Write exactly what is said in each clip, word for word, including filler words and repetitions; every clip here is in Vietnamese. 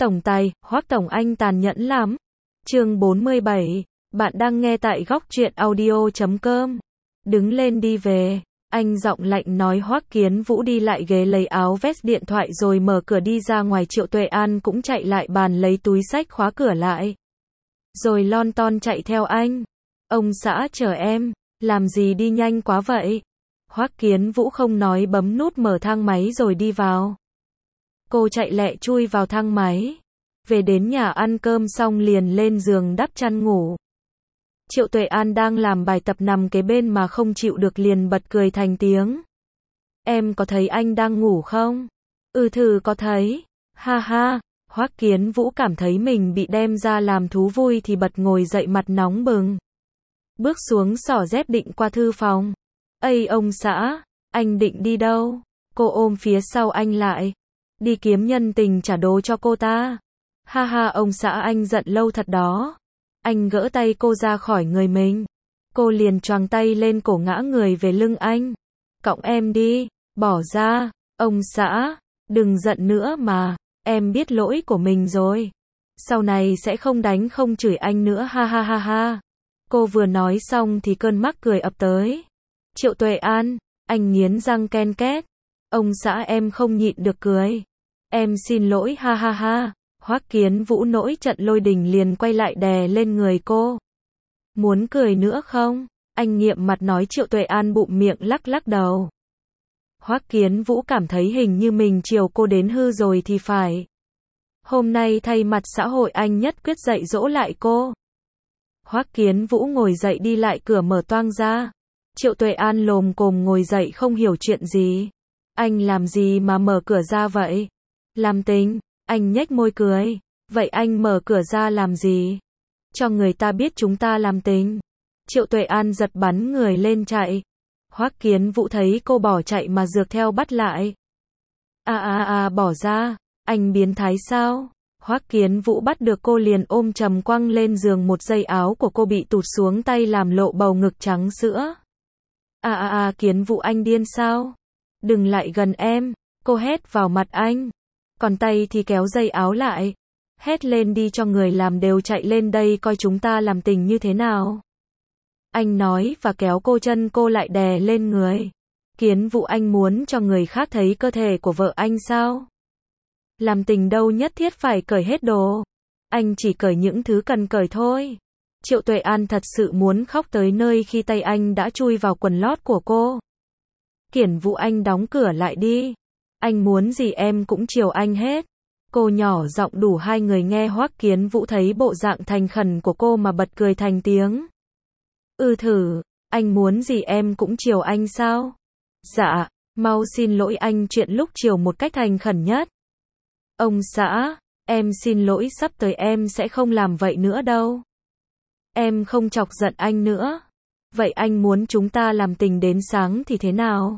Tổng tài, Hoắc Tổng anh tàn nhẫn lắm. Chương bốn mươi bảy, bạn đang nghe tại góc truyện audio chấm com. Đứng lên đi về. Anh giọng lạnh nói. Hoắc Kiến Vũ đi lại ghế lấy áo vest điện thoại rồi mở cửa đi ra ngoài. Triệu Tuệ An cũng chạy lại bàn lấy túi xách khóa cửa lại. Rồi lon ton chạy theo anh. Ông xã chờ em, làm gì đi nhanh quá vậy? Hoắc Kiến Vũ không nói bấm nút mở thang máy rồi đi vào. Cô chạy lẹ chui vào thang máy. Về đến nhà ăn cơm xong liền lên giường đắp chăn ngủ. Triệu Tuệ An đang làm bài tập nằm kế bên mà không chịu được liền bật cười thành tiếng. Em có thấy anh đang ngủ không? Ừ thử có thấy. Ha ha. Hoắc Kiến Vũ cảm thấy mình bị đem ra làm thú vui thì bật ngồi dậy mặt nóng bừng. Bước xuống xỏ dép định qua thư phòng. Ây ông xã, anh định đi đâu? Cô ôm phía sau anh lại. Đi kiếm nhân tình trả đố cho cô ta. Ha ha ông xã anh giận lâu thật đó. Anh gỡ tay cô ra khỏi người mình. Cô liền choàng tay lên cổ ngã người về lưng anh. Cõng em đi, bỏ ra, ông xã, đừng giận nữa mà, em biết lỗi của mình rồi. Sau này sẽ không đánh không chửi anh nữa ha ha ha ha. Cô vừa nói xong thì cơn mắc cười ập tới. Triệu Tuệ An, anh nghiến răng ken két. Ông xã em không nhịn được cười. Em xin lỗi ha ha ha. Hoắc Kiến Vũ nổi trận lôi đình liền quay lại đè lên người cô. Muốn cười nữa không? Anh nghiệm mặt nói. Triệu Tuệ An bụm miệng lắc lắc đầu. Hoắc Kiến Vũ cảm thấy hình như mình chiều cô đến hư rồi thì phải. Hôm nay thay mặt xã hội anh nhất quyết dạy dỗ lại cô. Hoắc Kiến Vũ ngồi dậy đi lại cửa mở toang ra. Triệu Tuệ An lồm cồm ngồi dậy không hiểu chuyện gì. Anh làm gì mà mở cửa ra vậy? Làm tình. Anh nhếch môi cười. Vậy anh mở cửa ra làm gì? Cho người ta biết chúng ta làm tình. Triệu Tuệ An giật bắn người lên chạy. Hoắc Kiến Vũ thấy cô bỏ chạy mà rượt theo bắt lại. À à à bỏ ra. Anh biến thái sao? Hoắc Kiến Vũ bắt được cô liền ôm chầm quăng lên giường. Một dây áo của cô bị tụt xuống tay làm lộ bầu ngực trắng sữa. À à à Kiến Vũ anh điên sao? Đừng lại gần em. Cô hét vào mặt anh. Còn tay thì kéo dây áo lại. Hét lên đi cho người làm đều chạy lên đây coi chúng ta làm tình như thế nào. Anh nói và kéo cô chân cô lại đè lên người. Kiến Vũ anh muốn cho người khác thấy cơ thể của vợ anh sao? Làm tình đâu nhất thiết phải cởi hết đồ. Anh chỉ cởi những thứ cần cởi thôi. Triệu Tuệ An thật sự muốn khóc tới nơi khi tay anh đã chui vào quần lót của cô. Kiến Vũ anh đóng cửa lại đi. Anh muốn gì em cũng chiều anh hết. Cô nhỏ giọng đủ hai người nghe. Hoắc Kiến Vũ thấy bộ dạng thành khẩn của cô mà bật cười thành tiếng. Ừ thử, anh muốn gì em cũng chiều anh sao? Dạ, mau xin lỗi anh chuyện lúc chiều một cách thành khẩn nhất. Ông xã, em xin lỗi sắp tới em sẽ không làm vậy nữa đâu. Em không chọc giận anh nữa. Vậy anh muốn chúng ta làm tình đến sáng thì thế nào?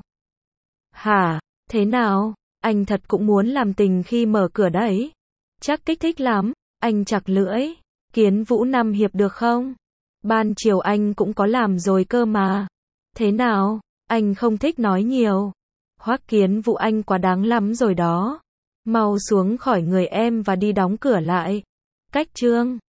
Hả? Thế nào? Anh thật cũng muốn làm tình khi mở cửa đấy. Chắc kích thích lắm. Anh chặt lưỡi. Kiến Vũ năm hiệp được không? Ban chiều anh cũng có làm rồi cơ mà. Thế nào? Anh không thích nói nhiều. Hoắc Kiến Vũ anh quá đáng lắm rồi đó. Mau xuống khỏi người em và đi đóng cửa lại. Cách chương